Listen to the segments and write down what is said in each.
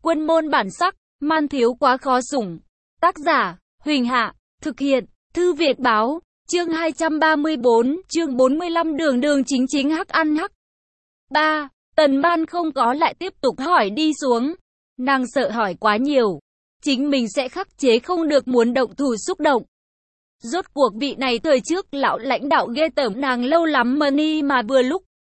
Quân môn bản sắc, man thiếu quá khó sủng. Tác giả, Huỳnh Hạ, thực hiện, Thư Việt Báo, chương 234, chương 45 đường đường chính chính hắc ăn hắc. 3. Tần Ban không có lại tiếp tục hỏi đi xuống. Nàng sợ hỏi quá nhiều. Chính mình sẽ khắc chế không được muốn động thủ xúc động. Rốt cuộc vị này thời trước lão lãnh đạo ghê tởm nàng lâu lắm money mà vừa lúc.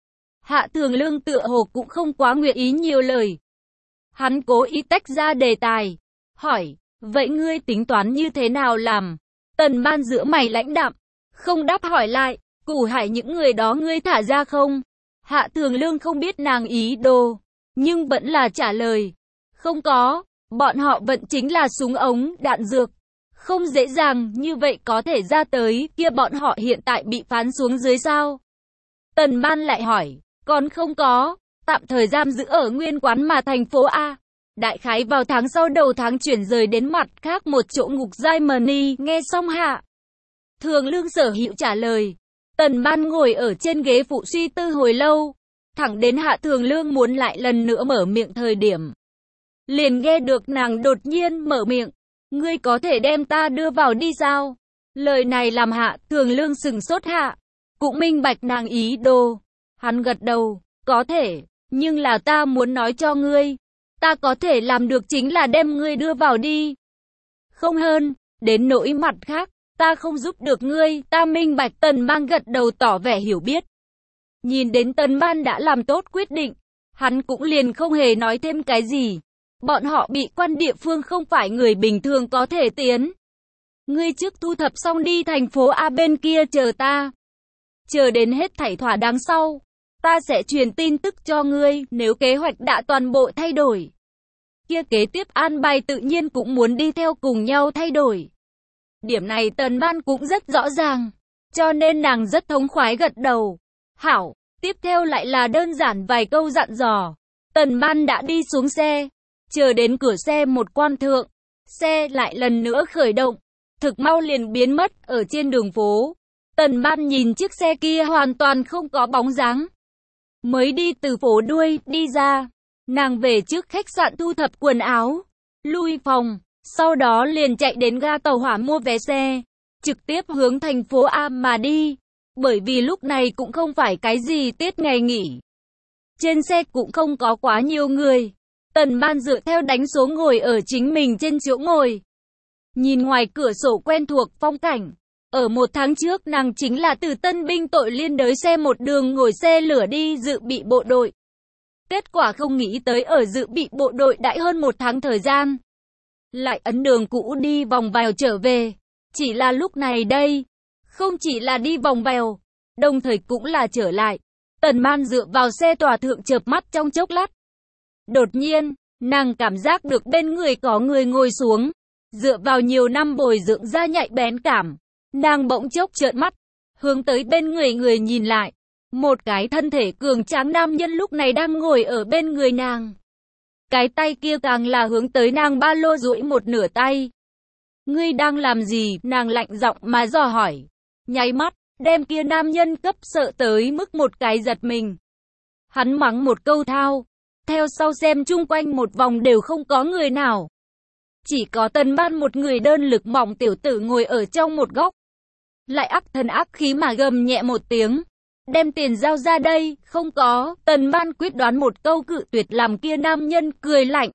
Hạ Thường Lương tựa hồ cũng không quá nguyện ý nhiều lời. Hắn cố ý tách ra đề tài. Hỏi, vậy ngươi tính toán như thế nào làm? Tần Ban giữa mày lãnh đạm. Không đáp hỏi lại, Củ Hải những người đó ngươi thả ra không? Hạ Thường Lương không biết nàng ý đồ, nhưng vẫn là trả lời. Không có, bọn họ vẫn chính là súng ống, đạn dược. Không dễ dàng như vậy có thể ra tới, kia bọn họ hiện tại bị phán xuống dưới sao? Tần Ban lại hỏi, còn không có, tạm thời giam giữ ở nguyên quán mà thành phố A. Đại khái vào tháng sau đầu tháng chuyển rời đến mặt khác một chỗ ngục giai money, nghe xong Hạ Thường Lương sở hữu trả lời. Tần Ban ngồi ở trên ghế phụ suy tư hồi lâu, thẳng đến Hạ Thường Lương muốn lại lần nữa mở miệng thời điểm. Liền nghe được nàng đột nhiên mở miệng, ngươi có thể đem ta đưa vào đi sao? Lời này làm Hạ Thường Lương sừng sốt hạ, cũng minh bạch nàng ý đồ. Hắn gật đầu, có thể, nhưng là ta muốn nói cho ngươi, ta có thể làm được chính là đem ngươi đưa vào đi. Không hơn, đến nỗi mặt khác, ta không giúp được ngươi, ta minh bạch. Tần Ban gật đầu tỏ vẻ hiểu biết. Nhìn đến Tần Ban đã làm tốt quyết định, hắn cũng liền không hề nói thêm cái gì. Bọn họ bị quan địa phương không phải người bình thường có thể tiến. Ngươi trước thu thập xong đi thành phố A bên kia chờ ta. Chờ đến hết thảy thỏa đáng sau, ta sẽ truyền tin tức cho ngươi, nếu kế hoạch đã toàn bộ thay đổi. Kia kế tiếp an bài tự nhiên cũng muốn đi theo cùng nhau thay đổi. Điểm này Tần Ban cũng rất rõ ràng, cho nên nàng rất thống khoái gật đầu. Hảo, tiếp theo lại là đơn giản vài câu dặn dò. Tần Ban đã đi xuống xe, chờ đến cửa xe một quan thượng, xe lại lần nữa khởi động, thực mau liền biến mất ở trên đường phố. Tần Ban nhìn chiếc xe kia hoàn toàn không có bóng dáng. Mới đi từ phố đuôi, đi ra, nàng về trước khách sạn thu thập quần áo, lui phòng, sau đó liền chạy đến ga tàu hỏa mua vé xe, trực tiếp hướng thành phố A mà đi, bởi vì lúc này cũng không phải cái gì tiết ngày nghỉ. Trên xe cũng không có quá nhiều người. Tần Ban dựa theo đánh số ngồi ở chính mình trên chỗ ngồi. Nhìn ngoài cửa sổ quen thuộc phong cảnh. Ở một tháng trước nàng chính là từ tân binh tội liên đới xe một đường ngồi xe lửa đi dự bị bộ đội. Kết quả không nghĩ tới ở dự bị bộ đội đã hơn một tháng thời gian. Lại ấn đường cũ đi vòng vèo trở về. Chỉ là lúc này đây, không chỉ là đi vòng vèo, đồng thời cũng là trở lại. Tần Ban dựa vào xe tòa thượng chợp mắt trong chốc lát. Đột nhiên, nàng cảm giác được bên người có người ngồi xuống. Dựa vào nhiều năm bồi dưỡng ra nhạy bén cảm, nàng bỗng chốc trợn mắt, hướng tới bên người nhìn lại. Một cái thân thể cường tráng nam nhân lúc này đang ngồi ở bên người nàng. Cái tay kia càng là hướng tới nàng ba lô duỗi một nửa tay. Ngươi đang làm gì? Nàng lạnh giọng mà dò hỏi. Nháy mắt, đem kia nam nhân cấp sợ tới mức một cái giật mình. Hắn mắng một câu thao. Theo sau xem chung quanh một vòng đều không có người nào. Chỉ có Tần Ban một người đơn lực mỏng tiểu tử ngồi ở trong một góc. Lại ác thần ác khí mà gầm nhẹ một tiếng. Đem tiền giao ra đây, không có. Tần Ban quyết đoán một câu cự tuyệt làm kia nam nhân cười lạnh.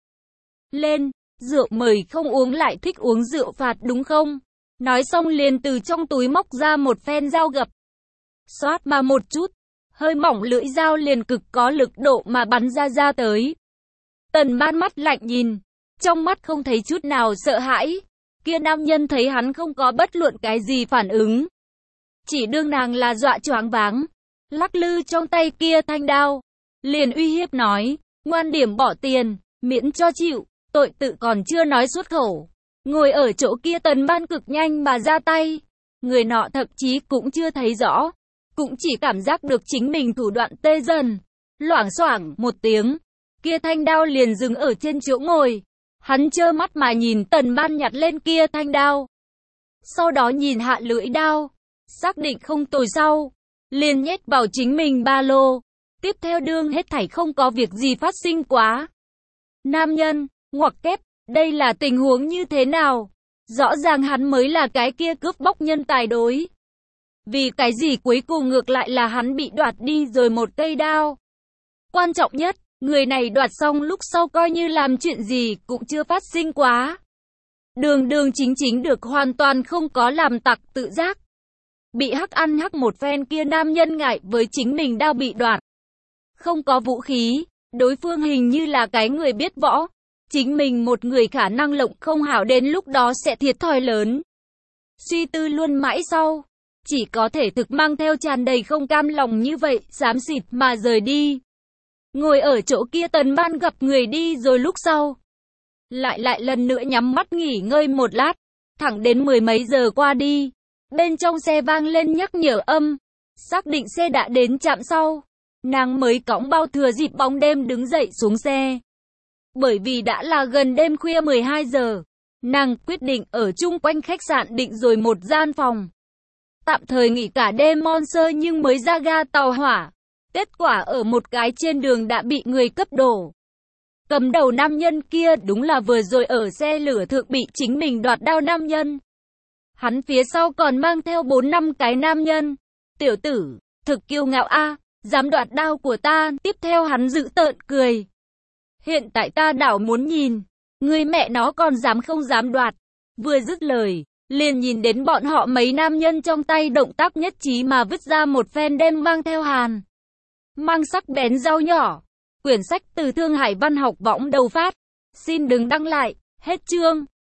Lên, rượu mời không uống lại thích uống rượu phạt đúng không? Nói xong liền từ trong túi móc ra một phen dao gập. Xoát mà một chút. Hơi mỏng lưỡi dao liền cực có lực độ mà bắn ra tới. Tần Ban mắt lạnh nhìn, trong mắt không thấy chút nào sợ hãi. Kia nam nhân thấy hắn không có bất luận cái gì phản ứng, chỉ đương nàng là dọa choáng váng, lắc lư trong tay kia thanh đao, liền uy hiếp nói, ngoan điểm bỏ tiền, miễn cho chịu, tội tự còn chưa nói xuất khẩu. Ngồi ở chỗ kia Tần Ban cực nhanh mà ra tay, người nọ thậm chí cũng chưa thấy rõ. Cũng chỉ cảm giác được chính mình thủ đoạn tê dần. Loảng xoảng một tiếng, kia thanh đao liền dừng ở trên chỗ ngồi. Hắn trơ mắt mà nhìn Tần Ban nhặt lên kia thanh đao. Sau đó nhìn hạ lưỡi đao, xác định không tồi sau, liền nhét vào chính mình ba lô. Tiếp theo đương hết thảy không có việc gì phát sinh quá. Nam nhân, Ngoặc kép, đây là tình huống như thế nào? Rõ ràng hắn mới là cái kia cướp bóc nhân tài đối. Vì cái gì cuối cùng ngược lại là hắn bị đoạt đi rồi một cây đao? Quan trọng nhất, người này đoạt xong lúc sau coi như làm chuyện gì cũng chưa phát sinh quá. Đường đường chính chính được hoàn toàn không có làm tặc tự giác. Bị hắc ăn hắc một phen kia nam nhân ngại với chính mình đao bị đoạt. Không có vũ khí, đối phương hình như là cái người biết võ. Chính mình một người khả năng lộng không hảo đến lúc đó sẽ thiệt thòi lớn. Suy tư luôn mãi sau, chỉ có thể thực mang theo tràn đầy không cam lòng như vậy, xám xịt mà rời đi. Ngồi ở chỗ kia tần ban gặp người đi rồi lúc sau. Lại lần nữa nhắm mắt nghỉ ngơi một lát, thẳng đến 10 mấy giờ qua đi. Bên trong xe vang lên nhắc nhở âm, xác định xe đã đến trạm sau. Nàng mới cõng bao thừa dịp bóng đêm đứng dậy xuống xe. Bởi vì đã là gần đêm khuya 12 giờ, nàng quyết định ở chung quanh khách sạn định rồi một gian phòng. Tạm thời nghỉ cả đêm mon sơ nhưng mới ra ga tàu hỏa. Kết quả ở một cái trên đường đã bị người cấp đổ. Cầm đầu nam nhân kia đúng là vừa rồi ở xe lửa thượng bị chính mình đoạt đao nam nhân. Hắn phía sau còn mang theo 4-5 cái nam nhân. Tiểu tử, thực kiêu ngạo a, dám đoạt đao của ta. Tiếp theo hắn dữ tợn cười. Hiện tại ta đảo muốn nhìn, người mẹ nó còn dám không dám đoạt. Vừa dứt lời, liền nhìn đến bọn họ mấy nam nhân trong tay động tác nhất trí mà vứt ra một phen đem mang theo hàn. Mang sắc bén dao nhỏ. Quyển sách từ Thương Hải Văn học võng đầu phát. Xin đừng đăng lại, hết chương.